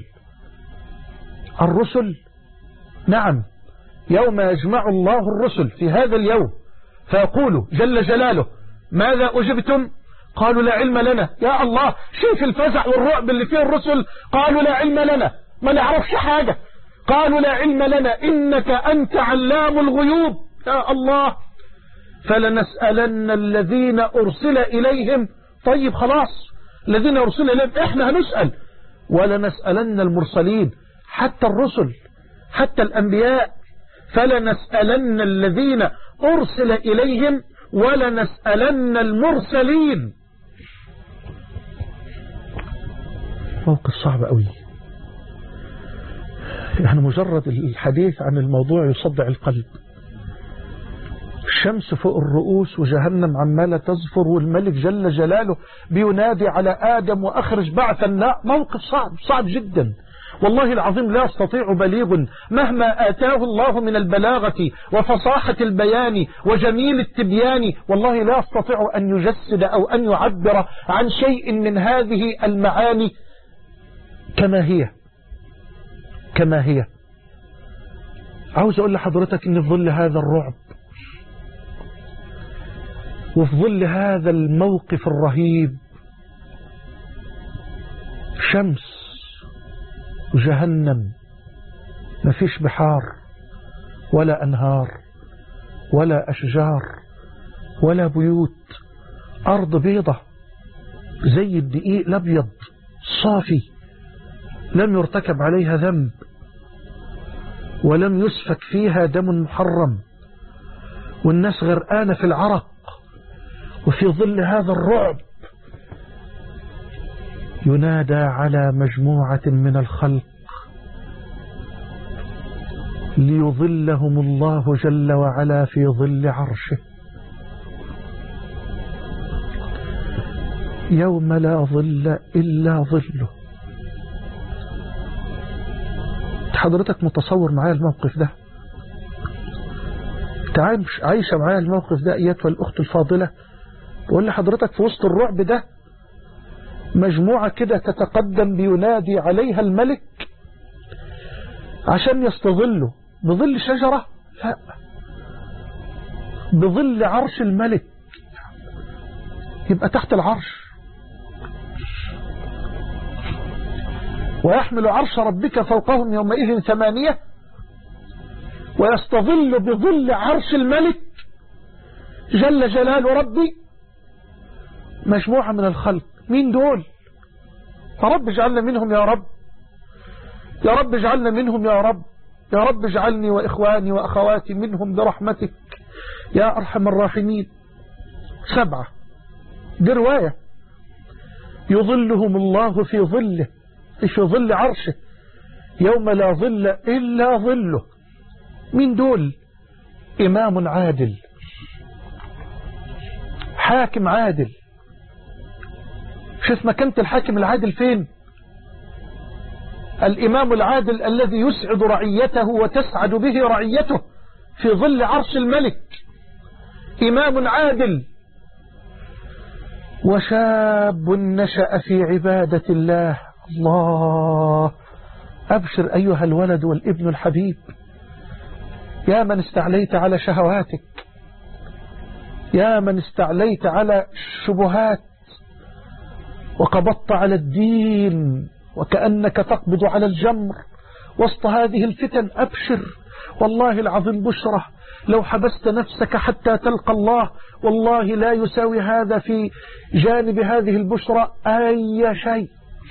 الرسل نعم يوم يجمع الله الرسل في هذا اليوم فيقول جل جلاله ماذا أجبتم؟ قالوا لا علم لنا. يا الله شوف الفزع والرعب اللي فيه الرسل. قالوا لا علم لنا ما نعرفش حاجة. قالوا لا علم لنا إنك أنت علام الغيوب. يا الله فلنسألن الذين أرسل إليهم. طيب خلاص الذين أرسل إليهم إحنا هنسأل ولنسألن المرسلين. حتى الرسل حتى الأنبياء فلنسألن الذين أرسل إليهم ولنسألن المرسلين. موقف صعب قوي، يعني مجرد الحديث عن الموضوع يصدع القلب. الشمس فوق الرؤوس وجهنم عمالة تزفر والملك جل جلاله بينادي على آدم وأخرج بعث النار. موقف صعب صعب جدا والله العظيم، لا يستطيع بليغ مهما آتاه الله من البلاغة وفصاحة البيان وجميل التبيان، والله لا يستطيع أن يجسد أو أن يعبر عن شيء من هذه المعاني كما هي كما هي. عاوز أقول لحضرتك إن في ظل هذا الرعب وفي ظل هذا الموقف الرهيب، شمس وجهنم، مفيش بحار ولا أنهار ولا أشجار ولا بيوت، أرض بيضة زي الدقيق الأبيض صافي، لم يرتكب عليها ذنب ولم يسفك فيها دم محرم، والناس غرقانة في العرق. وفي ظل هذا الرعب ينادى على مجموعة من الخلق ليظلهم الله جل وعلا في ظل عرشه يوم لا ظل إلا ظله. حضرتك متصور معايا الموقف ده؟ عايشة معايا الموقف ده أيتها الأخت الفاضلة؟ بقول لحضرتك في وسط الرعب ده مجموعة كده تتقدم بينادي عليها الملك عشان يستظلوا بظل شجرة، لا، بظل عرش الملك، يبقى تحت العرش. ويحمل عرش ربك فوقهم يومئذ ثمانية، ويستظل بظل عرش الملك جل جلال ربي مجموعة من الخلق. مين دول؟ يا رب اجعلنا منهم يا رب، يا رب اجعلنا منهم يا رب، يا رب اجعلني وإخواني وأخواتي منهم برحمتك يا أرحم الراحمين. سبعة، دي رواية، يظلهم الله في ظله، في ظل عرشه يوم لا ظل إلا ظله. مين دول؟ إمام عادل، حاكم عادل. شوف مكانة الحاكم العادل فين؟ الإمام العادل الذي يسعد رعيته وتسعد به رعيته في ظل عرش الملك، إمام عادل. وشاب نشأ في عبادة الله. الله، أبشر أيها الولد والابن الحبيب، يا من استعليت على شهواتك، يا من استعليت على الشبهات وقبضت على الدين وكأنك تقبض على الجمر وسط هذه الفتن. أبشر، والله العظيم بشرة، لو حبست نفسك حتى تلقى الله والله لا يساوي هذا في جانب هذه البشرة أي شيء.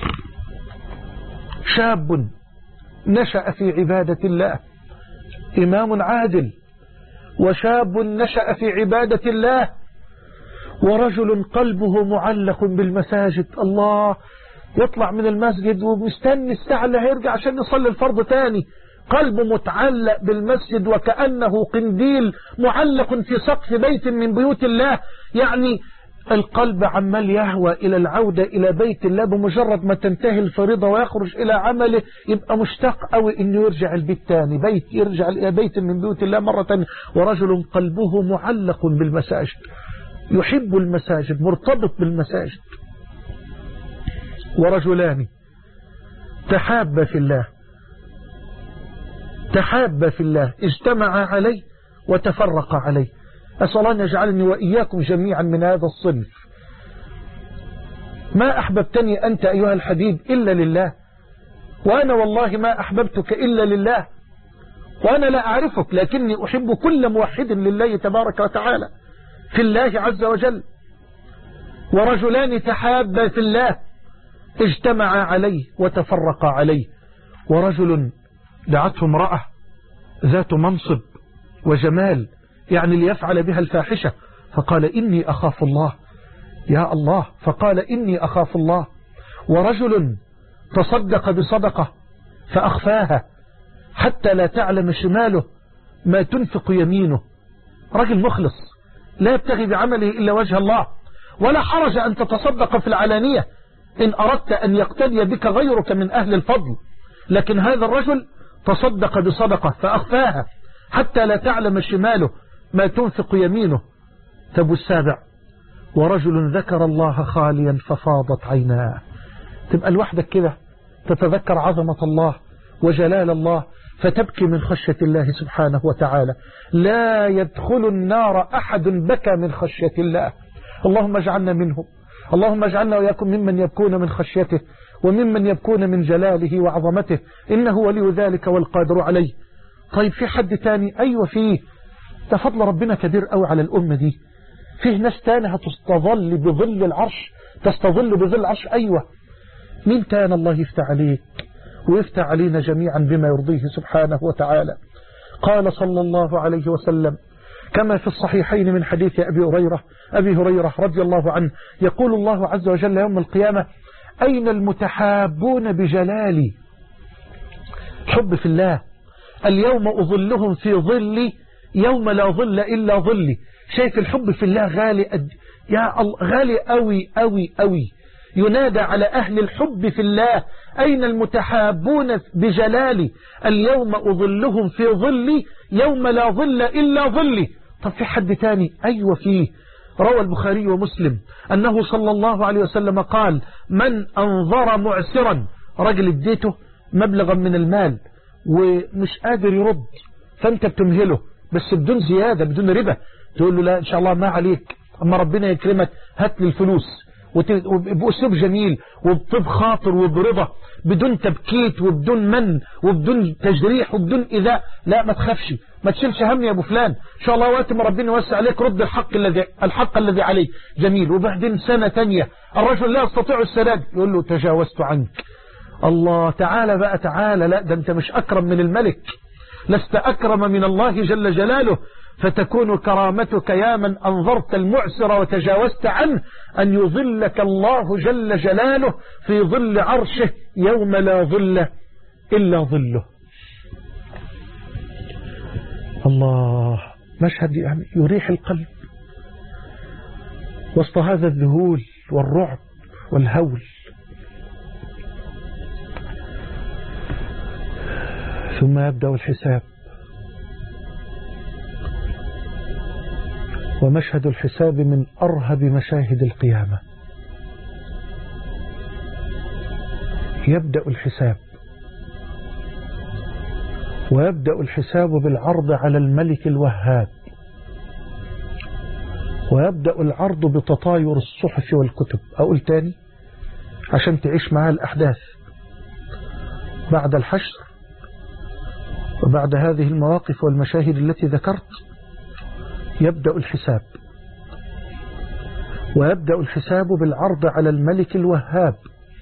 شاب نشأ في عبادة الله، إمام عادل، وشاب نشأ في عبادة الله، ورجل قلبه معلق بالمساجد. الله، يطلع من المسجد ومستني الساعة اللي هيرجع عشان يصلي الفرض تاني، قلبه متعلق بالمسجد وكأنه قنديل معلق في سقف بيت من بيوت الله. يعني القلب عمال يهوى إلى العودة إلى بيت الله، بمجرد ما تنتهي الفريضة ويخرج إلى عمله يبقى مشتاق قوي إنه يرجع البيت تاني، بيت يرجع إلى بيت من بيوت الله مرة تانية. ورجل قلبه معلق بالمساجد، يحب المساجد، مرتبط بالمساجد. ورجلان تحابا في الله، تحابا في الله، اجتمعا عليه وتفرقا عليه. أسأل أن يجعلني وإياكم جميعا من هذا الصنف. ما أحببتني أنت أيها الحبيب إلا لله، وأنا والله ما أحببتك إلا لله، وأنا لا أعرفك لكني أحب كل موحد لله تبارك وتعالى في الله عز وجل. ورجلان تحابا في الله اجتمعا عليه وتفرقا عليه. ورجل دعته امرأة ذات منصب وجمال، يعني ليفعل بها الفاحشة، فقال إني أخاف الله. يا الله، فقال إني أخاف الله. ورجل تصدق بصدقة فأخفاها حتى لا تعلم شماله ما تنفق يمينه. رجل مخلص لا يبتغي بعمله إلا وجه الله، ولا حرج أن تتصدق في العلانية إن أردت أن يقتدي بك غيرك من أهل الفضل، لكن هذا الرجل تصدق بصدقة فأخفاها حتى لا تعلم شماله ما تنفق يمينه. تبو السابع: ورجل ذكر الله خاليا ففاضت عيناه. تبقى لوحدك كده تتذكر عظمة الله وجلال الله فتبكي من خشية الله سبحانه وتعالى. لا يدخل النار أحد بكى من خشية الله. اللهم اجعلنا منهم، اللهم اجعلنا وياكم ممن يبكون من خشيته وممن يبكون من جلاله وعظمته، إنه ولي ذلك والقادر عليه. طيب في حد تاني؟ أيوة فيه. ده فضل ربنا كبير قوي على الأمة دي. فيه ناس تاني هتستظل بظل العرش، تستظل بظل العرش. أيوة. مين تان؟ الله يفتح عليك ويفتح علينا جميعا بما يرضيه سبحانه وتعالى. قال صلى الله عليه وسلم كما في الصحيحين من حديث أبي هريرة أبي هريرة رضي الله عنه، يقول الله عز وجل يوم القيامة: أين المتحابون بجلالي؟ حب في الله. اليوم أظلهم في ظلي يوم لا ظل إلا ظلي. شايف الحب في الله غالي قد يا الله، غالي قوي قوي قوي. ينادى على أهل الحب في الله: أين المتحابون بجلالي؟ اليوم أظلهم في ظلي يوم لا ظل إلا ظلي. طب في حد تاني؟ أيوة فيه. روى البخاري ومسلم أنه صلى الله عليه وسلم قال: من أنظر معسرا، رجل اديته مبلغا من المال ومش قادر يرد، فأنت بتمهله بس بدون زيادة بدون ربا، تقول له لا إن شاء الله ما عليك، أما ربنا يكرمك هات لي الفلوس، وبأسلوب جميل وبطيب خاطر وبرضا، بدون تبكيت وبدون من وبدون تجريح وبدون إيذاء. لا ما تخافش، ما تشيلش هم يا أبو فلان، إن شاء الله وقت ما ربنا يوسع عليك رد الحق الذي الحق الذي عليك. جميل. وبعدين سنة تانية الرجل لا يستطيع السداد، يقول له تجاوزت عنك. الله تعالى بقى تعالى، لا ده أنت مش أكرم من الملك، لست أكرم من الله جل جلاله، فتكون كرامتك يا من أنظرت المعسر وتجاوزت عنه أن يظلك الله جل جلاله في ظل عرشه يوم لا ظل إلا ظله. الله، مشهد يعني يريح القلب وسط هذا الذهول والرعب والهول. ثم يبدأ الحساب، ومشهد الحساب من أرهب مشاهد القيامة. يبدأ الحساب، ويبدأ الحساب بالعرض على الملك الوهاب، ويبدأ العرض بتطاير الصحف والكتب. أقول تاني عشان تعيش معها الأحداث. بعد الحشر وبعد هذه المواقف والمشاهد التي ذكرت يبدأ الحساب، ويبدأ الحساب بالعرض على الملك الوهاب،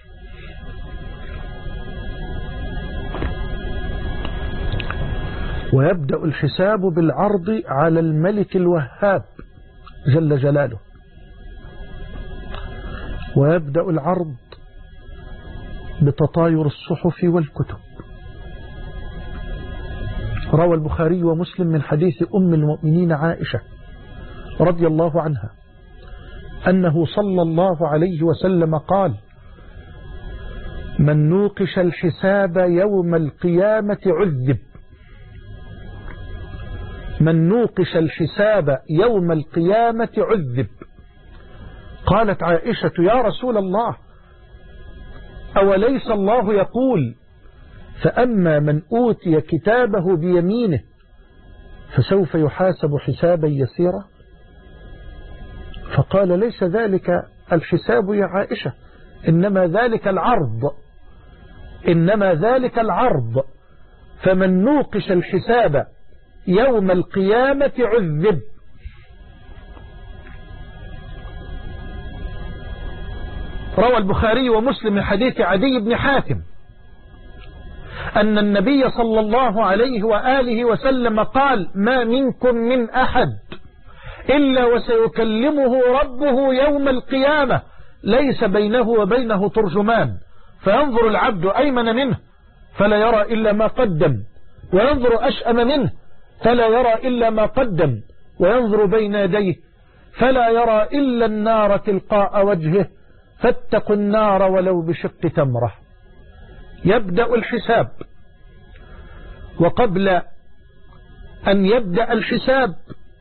ويبدأ الحساب بالعرض على الملك الوهاب جل جلاله، ويبدأ العرض بتطاير الصحف والكتب. روى البخاري ومسلم من حديث أم المؤمنين عائشة رضي الله عنها أنه صلى الله عليه وسلم قال: من نوقش الحساب يوم القيامة عذب. من نوقش الحساب يوم القيامة عذب. قالت عائشة: يا رسول الله، أوليس الله يقول: فأما من أوتي كتابه بيمينه فسوف يحاسب حسابا يسيرا؟ فقال: ليس ذلك الحساب يا عائشة، إنما ذلك العرض، إنما ذلك العرض. فمن نوقش الحساب يوم القيامة عذب. روى البخاري ومسلم من حديث عدي بن حاتم أن النبي صلى الله عليه وآله وسلم قال: ما منكم من أحد إلا وسيكلمه ربه يوم القيامة ليس بينه وبينه ترجمان، فينظر العبد أيمن منه فلا يرى إلا ما قدم، وينظر أشأم منه فلا يرى إلا ما قدم، وينظر بين يديه فلا يرى إلا النار تلقاء وجهه، فاتقوا النار ولو بشق تمرة. يبدأ الحساب، وقبل أن يبدأ الحساب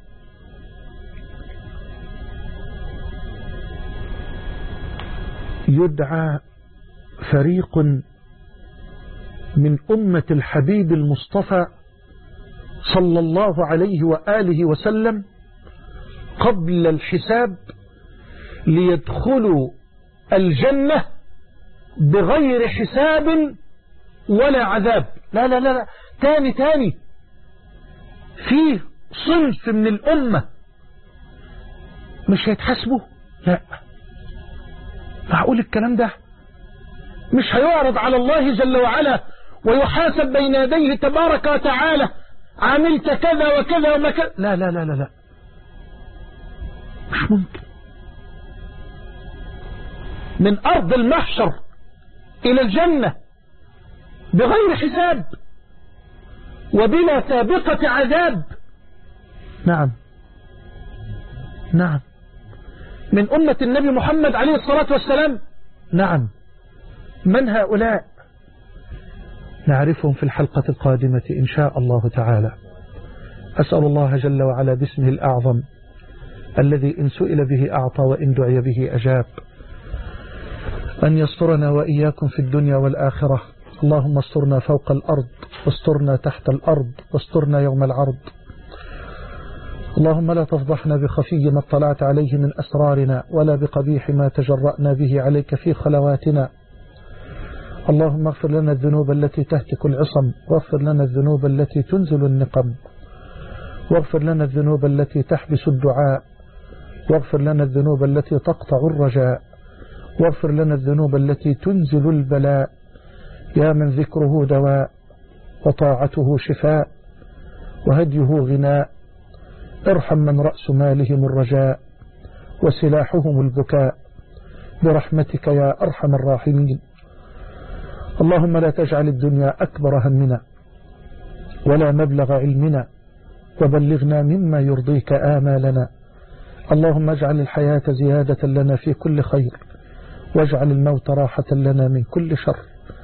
يدعى فريق من أمة الحبيب المصطفى صلى الله عليه وآله وسلم قبل الحساب ليدخلوا الجنة بغير حساب ولا عذاب. لا لا لا, لا. تاني تاني في صنف من الأمة مش هيتحاسبوا. لا، معقول الكلام ده؟ مش هيعرض على الله جل وعلا ويحاسب بين يديه تبارك وتعالى عملت كذا وكذا وما كذا؟ لا لا لا لا لا، مش ممكن. من أرض المحشر إلى الجنة بغير حساب وبلا سابقة عذاب. نعم نعم، من أمة النبي محمد عليه الصلاة والسلام. نعم، من هؤلاء؟ نعرفهم في الحلقة القادمة إن شاء الله تعالى. أسأل الله جل وعلا باسمه الأعظم الذي إن سئل به أعطى وإن دعي به أجاب أن يسترنا وإياكم في الدنيا والآخرة. اللهم استرنا فوق الأرض، واسترنا تحت الأرض، واسترنا يوم العرض. اللهم لا تفضحنا بخفي ما اطلعت عليه من أسرارنا، ولا بقبيح ما تجرأنا به عليك في خلواتنا. اللهم اغفر لنا الذنوب التي تهتك العصم، واغفر لنا الذنوب التي تنزل النقم، واغفر لنا الذنوب التي تحبس الدعاء، واغفر لنا الذنوب التي تقطع الرجاء، واغفر لنا الذنوب التي تنزل البلاء، يا من ذكره دواء وطاعته شفاء وهديه غناء. ارحم من رأس مالهم الرجاء وسلاحهم البكاء برحمتك يا أرحم الراحمين. اللهم لا تجعل الدنيا أكبر همنا ولا مبلغ علمنا، وبلغنا مما يرضيك آمالنا. اللهم اجعل الحياة زيادة لنا في كل خير، واجعل الموت راحة لنا من كل شر.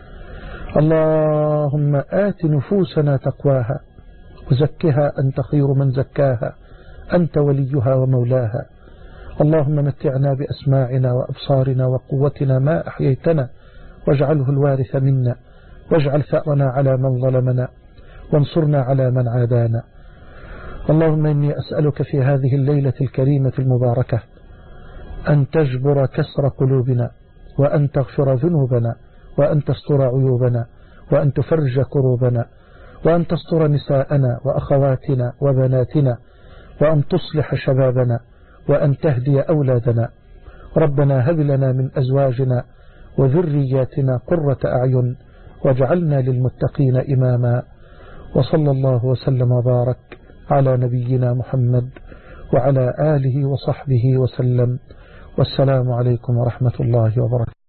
اللهم آت نفوسنا تقواها وزكها أنت خير من زكاها، أنت وليها ومولاها. اللهم متعنا بأسماعنا وأبصارنا وقوتنا ما أحييتنا، واجعله الوارث منا، واجعل ثأرنا على من ظلمنا، وانصرنا على من عادانا. اللهم إني أسألك في هذه الليلة الكريمة المباركة أن تجبر كسر قلوبنا، وأن تغفر ذنوبنا، وأن تستر عيوبنا، وأن تفرج كروبنا، وأن تستر نساءنا وأخواتنا وبناتنا، وأن تصلح شبابنا، وأن تهدي أولادنا. ربنا هب لنا من أزواجنا وذرياتنا قرة أعين، واجعلنا للمتقين إماما. وصلى الله وسلم وبارك على نبينا محمد وعلى آله وصحبه وسلم، والسلام عليكم ورحمة الله وبركاته.